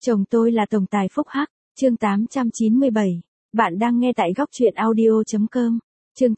Chồng tôi là tổng tài phúc hắc, chương 897. Bạn đang nghe tại góc truyện audio.com. Chương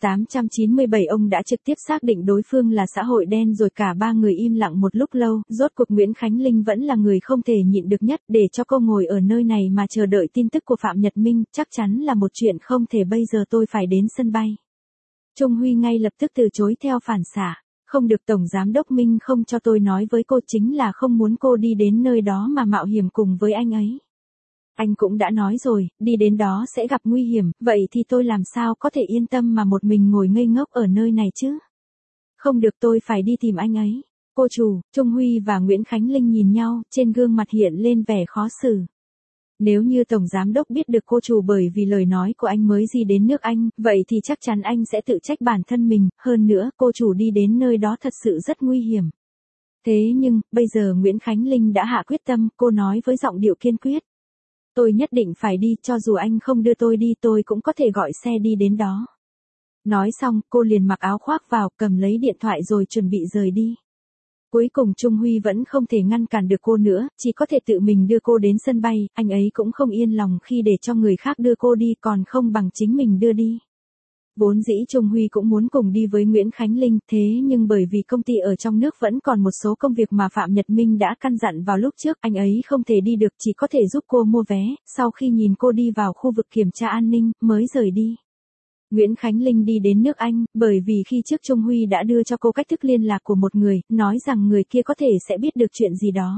897 ông đã trực tiếp xác định đối phương là xã hội đen rồi cả ba người im lặng một lúc lâu, rốt cuộc Nguyễn Khánh Linh vẫn là người không thể nhịn được nhất để cho cô ngồi ở nơi này mà chờ đợi tin tức của Phạm Nhật Minh, chắc chắn là một chuyện không thể bây giờ tôi phải đến sân bay. Trung Huy ngay lập tức từ chối theo phản xạ. Không được Tổng Giám đốc Minh không cho tôi nói với cô chính là không muốn cô đi đến nơi đó mà mạo hiểm cùng với anh ấy. Anh cũng đã nói rồi, đi đến đó sẽ gặp nguy hiểm, vậy thì tôi làm sao có thể yên tâm mà một mình ngồi ngây ngốc ở nơi này chứ? Không được, tôi phải đi tìm anh ấy. Cô chủ, Trung Huy và Nguyễn Khánh Linh nhìn nhau, trên gương mặt hiện lên vẻ khó xử. Nếu như Tổng Giám đốc biết được cô chủ bởi vì lời nói của anh mới di đến nước Anh, vậy thì chắc chắn anh sẽ tự trách bản thân mình, hơn nữa cô chủ đi đến nơi đó thật sự rất nguy hiểm. Thế nhưng, bây giờ Nguyễn Khánh Linh đã hạ quyết tâm, cô nói với giọng điệu kiên quyết. Tôi nhất định phải đi, cho dù anh không đưa tôi đi tôi cũng có thể gọi xe đi đến đó. Nói xong, cô liền mặc áo khoác vào, cầm lấy điện thoại rồi chuẩn bị rời đi. Cuối cùng Trung Huy vẫn không thể ngăn cản được cô nữa, chỉ có thể tự mình đưa cô đến sân bay, anh ấy cũng không yên lòng khi để cho người khác đưa cô đi còn không bằng chính mình đưa đi. Vốn dĩ Trung Huy cũng muốn cùng đi với Nguyễn Khánh Linh, thế nhưng bởi vì công ty ở trong nước vẫn còn một số công việc mà Phạm Nhật Minh đã căn dặn vào lúc trước, anh ấy không thể đi được, chỉ có thể giúp cô mua vé, sau khi nhìn cô đi vào khu vực kiểm tra an ninh, mới rời đi. Nguyễn Khánh Linh đi đến nước Anh, bởi vì khi trước Trung Huy đã đưa cho cô cách thức liên lạc của một người, nói rằng người kia có thể sẽ biết được chuyện gì đó.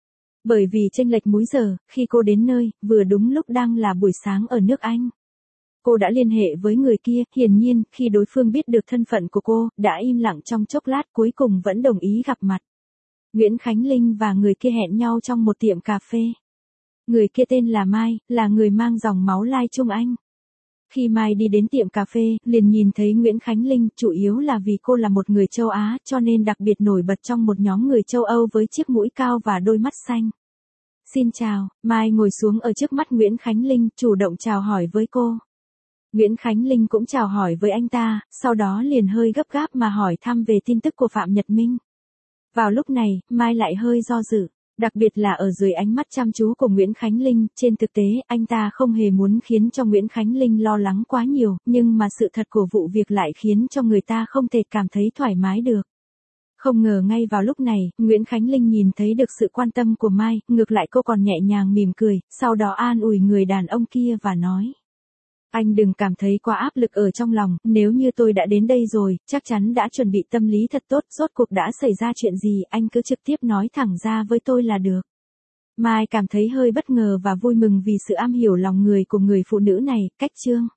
Bởi vì chênh lệch múi giờ, khi cô đến nơi, vừa đúng lúc đang là buổi sáng ở nước Anh. Cô đã liên hệ với người kia, hiển nhiên, khi đối phương biết được thân phận của cô, đã im lặng trong chốc lát cuối cùng vẫn đồng ý gặp mặt. Nguyễn Khánh Linh và người kia hẹn nhau trong một tiệm cà phê. Người kia tên là Mai, là người mang dòng máu Lai Trung Anh. Khi Mai đi đến tiệm cà phê, liền nhìn thấy Nguyễn Khánh Linh, chủ yếu là vì cô là một người châu Á, cho nên đặc biệt nổi bật trong một nhóm người châu Âu với chiếc mũi cao và đôi mắt xanh. Xin chào, Mai ngồi xuống ở trước mắt Nguyễn Khánh Linh, chủ động chào hỏi với cô. Nguyễn Khánh Linh cũng chào hỏi với anh ta, sau đó liền hơi gấp gáp mà hỏi thăm về tin tức của Phạm Nhật Minh. Vào lúc này, Mai lại hơi do dự, đặc biệt là ở dưới ánh mắt chăm chú của Nguyễn Khánh Linh, trên thực tế, anh ta không hề muốn khiến cho Nguyễn Khánh Linh lo lắng quá nhiều, nhưng mà sự thật của vụ việc lại khiến cho người ta không thể cảm thấy thoải mái được. Không ngờ ngay vào lúc này, Nguyễn Khánh Linh nhìn thấy được sự quan tâm của Mai, ngược lại cô còn nhẹ nhàng mỉm cười, sau đó an ủi người đàn ông kia và nói. Anh đừng cảm thấy quá áp lực ở trong lòng, nếu như tôi đã đến đây rồi, chắc chắn đã chuẩn bị tâm lý thật tốt, rốt cuộc đã xảy ra chuyện gì, anh cứ trực tiếp nói thẳng ra với tôi là được. Mai cảm thấy hơi bất ngờ và vui mừng vì sự am hiểu lòng người của người phụ nữ này, cách chương.